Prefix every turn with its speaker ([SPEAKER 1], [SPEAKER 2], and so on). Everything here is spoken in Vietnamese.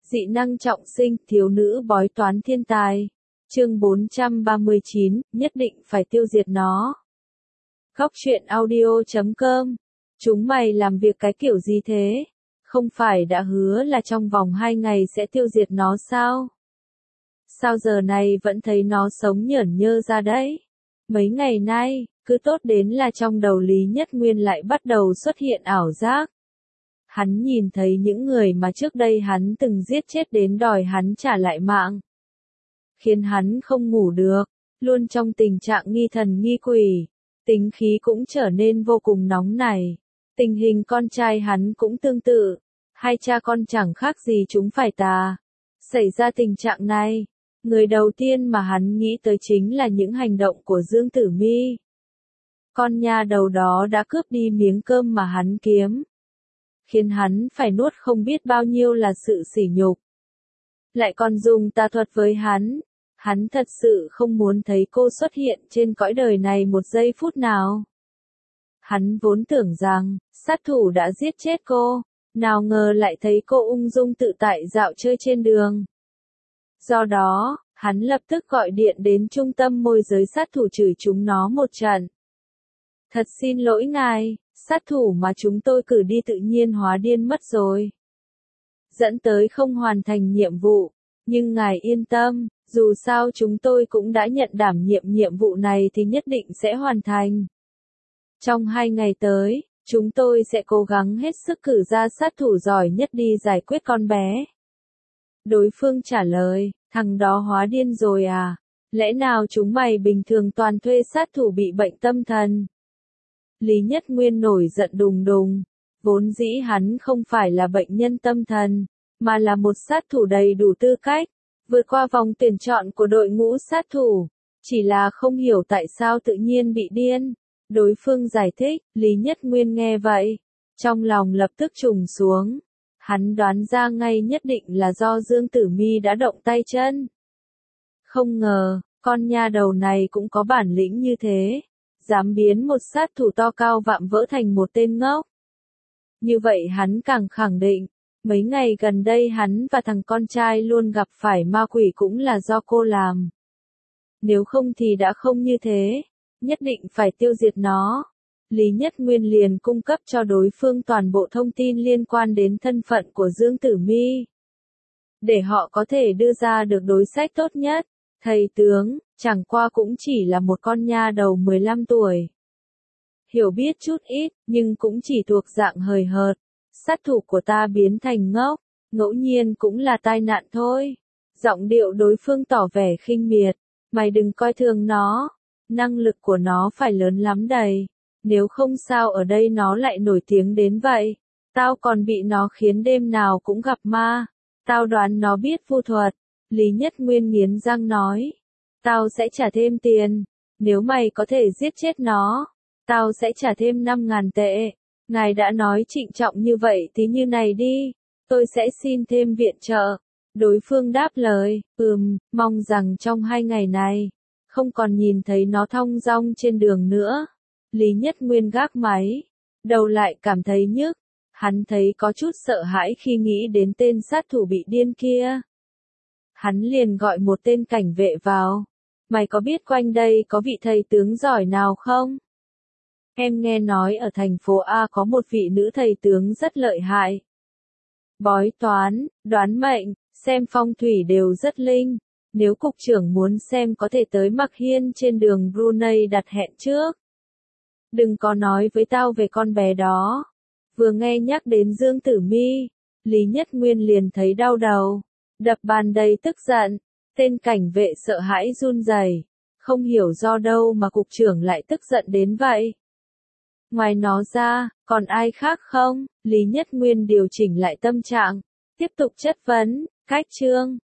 [SPEAKER 1] Dị năng trọng sinh, thiếu nữ bói toán thiên tài. Chương 439, nhất định phải tiêu diệt nó. Góc truyện audio.com. Chúng mày làm việc cái kiểu gì thế? Không phải đã hứa là trong vòng 2 ngày sẽ tiêu diệt nó sao? Sao giờ này vẫn thấy nó sống nhởn nhơ ra đấy? Mấy ngày nay, cứ tốt đến là trong đầu Lý Nhất Nguyên lại bắt đầu xuất hiện ảo giác. Hắn nhìn thấy những người mà trước đây hắn từng giết chết đến đòi hắn trả lại mạng. Khiến hắn không ngủ được, luôn trong tình trạng nghi thần nghi quỷ. Tính khí cũng trở nên vô cùng nóng nảy. Tình hình con trai hắn cũng tương tự. Hai cha con chẳng khác gì chúng phải tà. Xảy ra tình trạng này, người đầu tiên mà hắn nghĩ tới chính là những hành động của Dương Tử Mi. Con nha đầu đó đã cướp đi miếng cơm mà hắn kiếm. Khiến hắn phải nuốt không biết bao nhiêu là sự sỉ nhục. Lại còn dùng tà thuật với hắn. Hắn thật sự không muốn thấy cô xuất hiện trên cõi đời này một giây phút nào. Hắn vốn tưởng rằng, sát thủ đã giết chết cô, nào ngờ lại thấy cô ung dung tự tại dạo chơi trên đường. Do đó, hắn lập tức gọi điện đến trung tâm môi giới sát thủ chửi chúng nó một trận. Thật xin lỗi ngài, sát thủ mà chúng tôi cử đi tự nhiên hóa điên mất rồi. Dẫn tới không hoàn thành nhiệm vụ, nhưng ngài yên tâm, dù sao chúng tôi cũng đã nhận đảm nhiệm nhiệm vụ này thì nhất định sẽ hoàn thành. Trong 2 ngày tới, chúng tôi sẽ cố gắng hết sức cử ra sát thủ giỏi nhất đi giải quyết con bé. Đối phương trả lời, thằng đó hóa điên rồi à? Lẽ nào chúng mày bình thường toàn thuê sát thủ bị bệnh tâm thần? Lý Nhất Nguyên nổi giận đùng đùng. Vốn dĩ hắn không phải là bệnh nhân tâm thần, mà là một sát thủ đầy đủ tư cách, vượt qua vòng tuyển chọn của đội ngũ sát thủ. Chỉ là không hiểu tại sao tự nhiên bị điên. Đối phương giải thích, Lý Nhất Nguyên nghe vậy. Trong lòng lập tức trùng xuống. Hắn đoán ra ngay nhất định là do Dương Tử Mi đã động tay chân. Không ngờ, con nha đầu này cũng có bản lĩnh như thế. Dám biến một sát thủ to cao vạm vỡ thành một tên ngốc. Như vậy hắn càng khẳng định, mấy ngày gần đây hắn và thằng con trai luôn gặp phải ma quỷ cũng là do cô làm. Nếu không thì đã không như thế, nhất định phải tiêu diệt nó. Lý Nhất Nguyên liền cung cấp cho đối phương toàn bộ thông tin liên quan đến thân phận của Dương Tử Mi. Để họ có thể đưa ra được đối sách tốt nhất. Thầy tướng, chẳng qua cũng chỉ là một con nha đầu 15 tuổi. Hiểu biết chút ít, nhưng cũng chỉ thuộc dạng hời hợt. Sát thủ của ta biến thành ngốc, ngẫu nhiên cũng là tai nạn thôi. Giọng điệu đối phương tỏ vẻ khinh miệt. Mày đừng coi thường nó. Năng lực của nó phải lớn lắm đầy. Nếu không sao ở đây nó lại nổi tiếng đến vậy. Tao còn bị nó khiến đêm nào cũng gặp ma. Tao đoán nó biết vu thuật. Lý Nhất Nguyên nghiến răng nói. Tao sẽ trả thêm tiền. Nếu mày có thể giết chết nó, tao sẽ trả thêm 5.000 tệ. Ngài đã nói trịnh trọng như vậy thì như này đi. Tôi sẽ xin thêm viện trợ. Đối phương đáp lời, mong rằng trong 2 ngày này, không còn nhìn thấy nó thong dong trên đường nữa. Lý Nhất Nguyên gác máy. Đầu lại cảm thấy nhức. Hắn thấy có chút sợ hãi khi nghĩ đến tên sát thủ bị điên kia. Hắn liền gọi một tên cảnh vệ vào. Mày có biết quanh đây có vị thầy tướng giỏi nào không? Em nghe nói ở thành phố A có một vị nữ thầy tướng rất lợi hại. Bói toán, đoán mệnh, xem phong thủy đều rất linh. Nếu cục trưởng muốn xem có thể tới Mạc Hiên trên đường Brunei đặt hẹn trước. Đừng có nói với tao về con bé đó. Vừa nghe nhắc đến Dương Tử Mi, Lý Nhất Nguyên liền thấy đau đầu. Đập bàn đầy tức giận, tên cảnh vệ sợ hãi run rẩy, không hiểu do đâu mà cục trưởng lại tức giận đến vậy. Ngoài nó ra, còn ai khác không? Lý Nhất Nguyên điều chỉnh lại tâm trạng, tiếp tục chất vấn, cách chương,